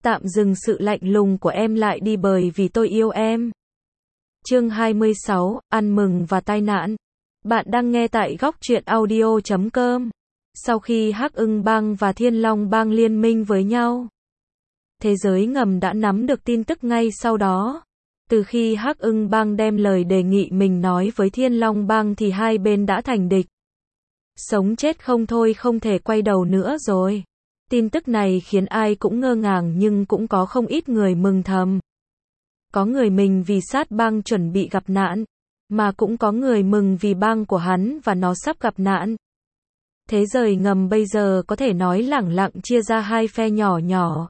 Tạm dừng sự lạnh lùng của em lại đi bởi vì tôi yêu em. Chương 26, ăn mừng và tai nạn. Bạn đang nghe tại góc truyện audio.com. Sau khi Hắc Ưng Bang và Thiên Long Bang liên minh với nhau, thế giới ngầm đã nắm được tin tức ngay sau đó. Từ khi Hắc Ưng Bang đem lời đề nghị mình nói với Thiên Long Bang thì hai bên đã thành địch. Sống chết không thôi, không thể quay đầu nữa rồi. Tin tức này khiến ai cũng ngơ ngàng nhưng cũng có không ít người mừng thầm. Có người mình vì sát bang chuẩn bị gặp nạn, mà cũng có người mừng vì bang của hắn và nó sắp gặp nạn. Thế giới ngầm bây giờ có thể nói lẳng lặng chia ra hai phe nhỏ nhỏ.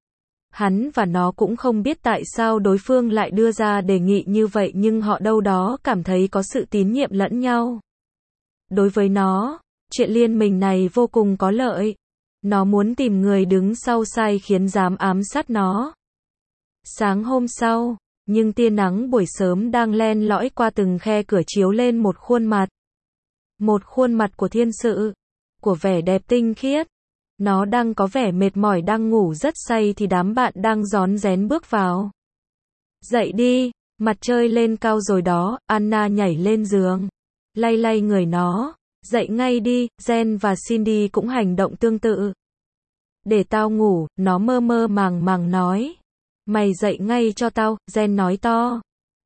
Hắn và nó cũng không biết tại sao đối phương lại đưa ra đề nghị như vậy, nhưng họ đâu đó cảm thấy có sự tín nhiệm lẫn nhau. Đối với nó, chuyện liên minh này vô cùng có lợi. Nó muốn tìm người đứng sau sai khiến dám ám sát nó. Sáng hôm sau, nhưng tia nắng buổi sớm đang len lỏi qua từng khe cửa chiếu lên một khuôn mặt. Một khuôn mặt của thiên sự, của vẻ đẹp tinh khiết. Nó đang có vẻ mệt mỏi, đang ngủ rất say thì đám bạn đang rón rén bước vào. Dậy đi, mặt trời lên cao rồi đó. Anna nhảy lên giường, lay lay người nó. Dậy ngay đi. Jen và Cindy cũng hành động tương tự. Để tao ngủ, nó mơ mơ màng màng nói. Mày dậy ngay cho tao, Jen nói to.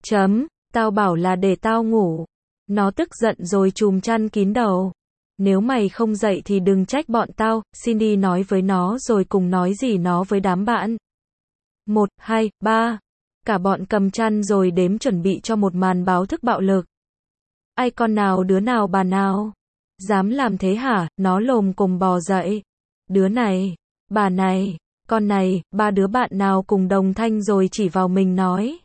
Tao bảo là để tao ngủ. Nó tức giận rồi chùm chăn kín đầu. Nếu mày không dậy thì đừng trách bọn tao, Cindy nói với nó rồi cùng nói gì nó với đám bạn. 1, 2, 3. Cả bọn cầm chăn rồi đếm chuẩn bị cho một màn báo thức bạo lực. Ai con nào, đứa nào, bà nào? Dám làm thế hả? Nó lồm cồm bò dậy. Đứa này, bà này, con này, ba đứa bạn nào cùng đồng thanh rồi chỉ vào mình nói.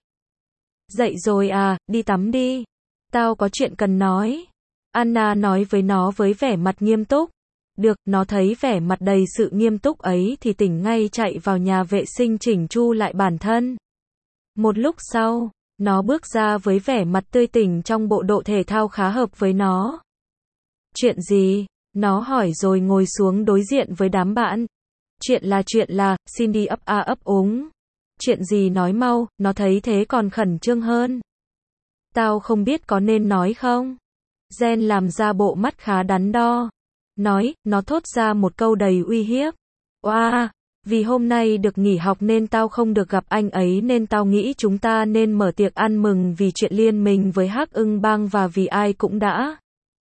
Dậy rồi à, đi tắm đi. Tao có chuyện cần nói. Anna nói với nó với vẻ mặt nghiêm túc. Được, nó thấy vẻ mặt đầy sự nghiêm túc ấy thì tỉnh ngay, chạy vào nhà vệ sinh chỉnh chu lại bản thân. Một lúc sau, nó bước ra với vẻ mặt tươi tỉnh trong bộ đồ thể thao khá hợp với nó. Chuyện gì? Nó hỏi rồi ngồi xuống đối diện với đám bạn. Chuyện là, Cindy ấp a ấp úng. Chuyện gì, nói mau, nó thấy thế còn khẩn trương hơn. Tao không biết có nên nói không? Jen làm ra bộ mắt khá đắn đo. Nó thốt ra một câu đầy uy hiếp. Oa, vì hôm nay được nghỉ học nên tao không được gặp anh ấy, nên tao nghĩ chúng ta nên mở tiệc ăn mừng vì chuyện liên minh với Hắc Ưng Bang và vì ai cũng đã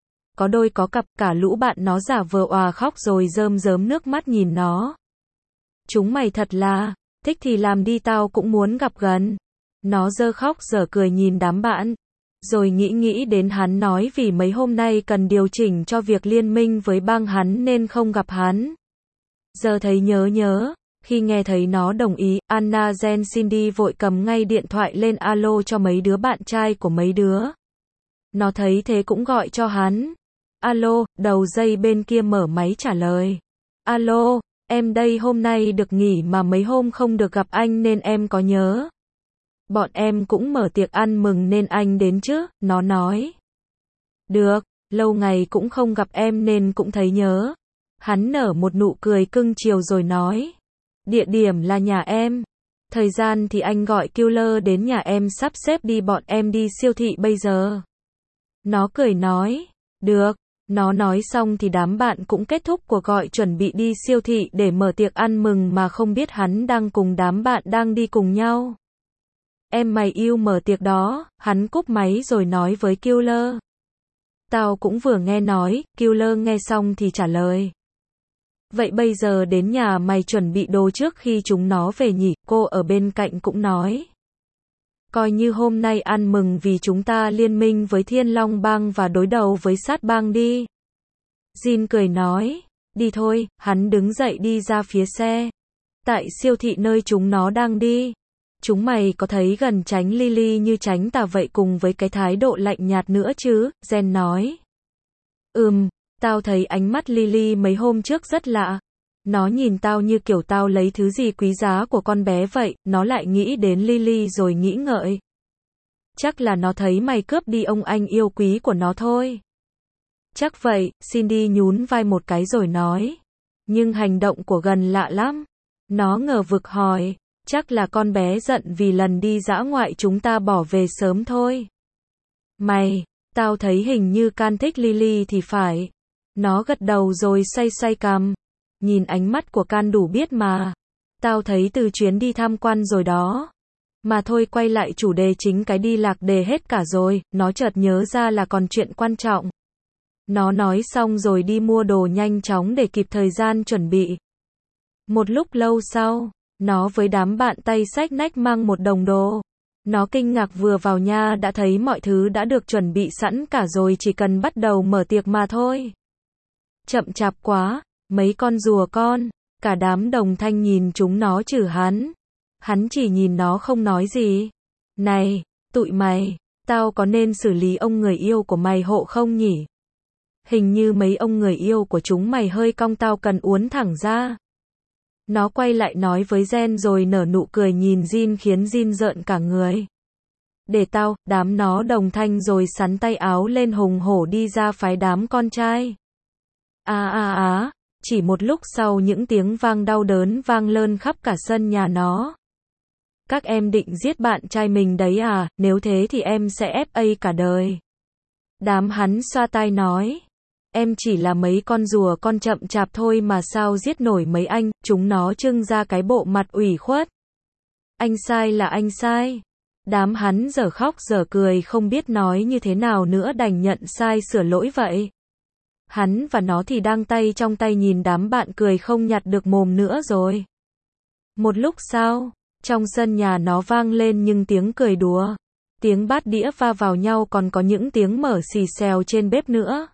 có đôi có cặp. Cả lũ bạn nó giả vờ òa khóc rồi rơm rớm nước mắt nhìn nó. Chúng mày thật là, thích thì làm đi, tao cũng muốn gặp gần. Nó giơ khóc giở cười nhìn đám bạn. Rồi nghĩ đến hắn nói vì mấy hôm nay cần điều chỉnh cho việc liên minh với bang hắn nên không gặp hắn. Giờ thấy nhớ. Khi nghe thấy nó đồng ý, Anna, Jen, Cindy vội cầm ngay điện thoại lên alo cho mấy đứa bạn trai của mấy đứa. Nó thấy thế cũng gọi cho hắn. Alo, đầu dây bên kia mở máy trả lời. Alo, em đây, hôm nay được nghỉ mà mấy hôm không được gặp anh nên em có nhớ. Bọn em cũng mở tiệc ăn mừng nên anh đến chứ, nó nói. Được, lâu ngày cũng không gặp em nên cũng thấy nhớ. Hắn nở một nụ cười cưng chiều rồi nói. Địa điểm là nhà em. Thời gian thì anh gọi killer đến nhà em sắp xếp đi, bọn em đi siêu thị bây giờ. Nó cười nói. Được. Nó nói xong thì đám bạn cũng kết thúc cuộc gọi chuẩn bị đi siêu thị để mở tiệc ăn mừng mà không biết hắn đang cùng đám bạn đang đi cùng nhau. Em mày yêu mở tiệc đó, hắn cúp máy rồi nói với Killer. Tao cũng vừa nghe nói. Killer nghe xong thì trả lời. Vậy bây giờ đến nhà mày chuẩn bị đồ trước khi chúng nó về nhỉ? Cô ở bên cạnh cũng nói. Coi như hôm nay ăn mừng vì chúng ta liên minh với Thiên Long Bang và đối đầu với Sát Bang đi. Jin cười nói. Đi thôi. Hắn đứng dậy đi ra phía xe. Tại siêu thị nơi chúng nó đang đi. Chúng mày có thấy gần tránh Lily như tránh tà vậy, cùng với cái thái độ lạnh nhạt nữa chứ? Jen nói. Tao thấy ánh mắt Lily mấy hôm trước rất lạ. Nó nhìn tao như kiểu tao lấy thứ gì quý giá của con bé vậy. Nó lại nghĩ đến Lily rồi nghĩ ngợi. Chắc là nó thấy mày cướp đi ông anh yêu quý của nó thôi. Chắc vậy, Cindy nhún vai một cái rồi nói. Nhưng hành động của gần lạ lắm. Nó ngờ vực hỏi, chắc là con bé giận vì lần đi dã ngoại chúng ta bỏ về sớm thôi. Mày, tao thấy hình như Can thích Lily thì phải. Nó gật đầu rồi xoay xoay cằm. Nhìn ánh mắt của Can đủ biết mà. Tao thấy từ chuyến đi tham quan rồi đó. Mà thôi, quay lại chủ đề chính, cái đi lạc đề hết cả rồi, nó chợt nhớ ra là còn chuyện quan trọng. Nó nói xong rồi đi mua đồ nhanh chóng để kịp thời gian chuẩn bị. Một lúc lâu sau, nó với đám bạn tay xách nách mang một đống đồ. Nó kinh ngạc vừa vào nhà đã thấy mọi thứ đã được chuẩn bị sẵn cả rồi, chỉ cần bắt đầu mở tiệc mà thôi. Chậm chạp quá, mấy con rùa con, cả đám đồng thanh nhìn chúng nó chử hắn. Hắn chỉ nhìn nó không nói gì. Này, tụi mày, tao có nên xử lý ông người yêu của mày hộ không nhỉ? Hình như mấy ông người yêu của chúng mày hơi cong, tao cần uốn thẳng ra. Nó quay lại nói với Jen rồi nở nụ cười nhìn Jin khiến Jin rợn cả người. Để tao, đám nó đồng thanh rồi sắn tay áo lên hùng hổ đi ra phái đám con trai. Chỉ một lúc sau những tiếng vang đau đớn vang lên khắp cả sân nhà nó. Các em định giết bạn trai mình đấy à, nếu thế thì em sẽ FA cả đời. Đám hắn xoa tai nói. Em chỉ là mấy con rùa con chậm chạp thôi mà sao giết nổi mấy anh, chúng nó trưng ra cái bộ mặt ủy khuất. Anh sai là anh sai. Đám hắn dở khóc dở cười không biết nói như thế nào nữa, đành nhận sai sửa lỗi vậy. Hắn và nó thì đang tay trong tay nhìn đám bạn cười không nhặt được mồm nữa rồi. Một lúc sau, trong sân nhà nó vang lên những tiếng cười đùa. Tiếng bát đĩa va vào nhau, còn có những tiếng mở xì xèo trên bếp nữa.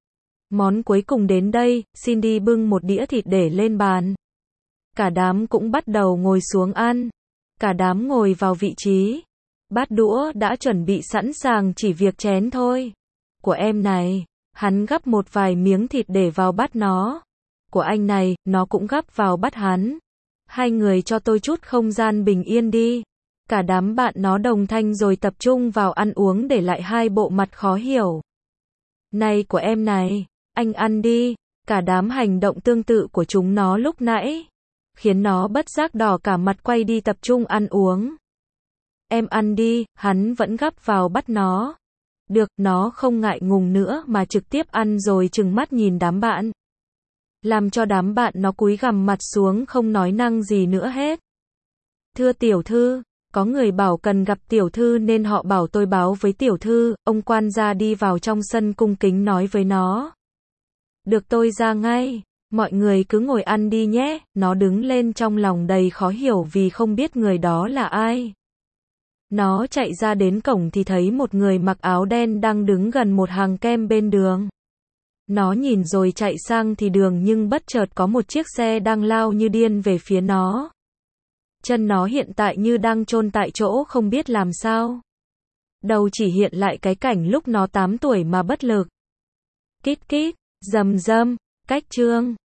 Món cuối cùng đến đây, Cindy bưng một đĩa thịt để lên bàn. Cả đám cũng bắt đầu ngồi xuống ăn. Cả đám ngồi vào vị trí. Bát đũa đã chuẩn bị sẵn sàng, chỉ việc chén thôi. Của em này, hắn gắp một vài miếng thịt để vào bát nó. Của anh này, nó cũng gắp vào bát hắn. Hai người cho tôi chút không gian bình yên đi. Cả đám bạn nó đồng thanh rồi tập trung vào ăn uống, để lại hai bộ mặt khó hiểu. Này, của em này, anh ăn đi. Cả đám hành động tương tự của chúng nó lúc nãy khiến nó bất giác đỏ cả mặt, quay đi tập trung ăn uống. Em ăn đi, hắn vẫn gắp vào bát nó. Được, nó không ngại ngùng nữa mà trực tiếp ăn rồi trừng mắt nhìn đám bạn. Làm cho đám bạn nó cúi gằm mặt xuống không nói năng gì nữa hết. Thưa tiểu thư, có người bảo cần gặp tiểu thư nên họ bảo tôi báo với tiểu thư. Ông quan gia đi vào trong sân cung kính nói với nó. Được, tôi ra ngay. Mọi người cứ ngồi ăn đi nhé. Nó đứng lên trong lòng đầy khó hiểu vì không biết người đó là ai. Nó chạy ra đến cổng thì thấy một người mặc áo đen đang đứng gần một hàng kem bên đường. Nó nhìn rồi chạy sang thì đường, nhưng bất chợt có một chiếc xe đang lao như điên về phía nó. Chân nó hiện tại như đang chôn tại chỗ không biết làm sao. Đầu chỉ hiện lại cái cảnh lúc nó 8 tuổi mà bất lực. Kít kít, rầm rầm, cách chương.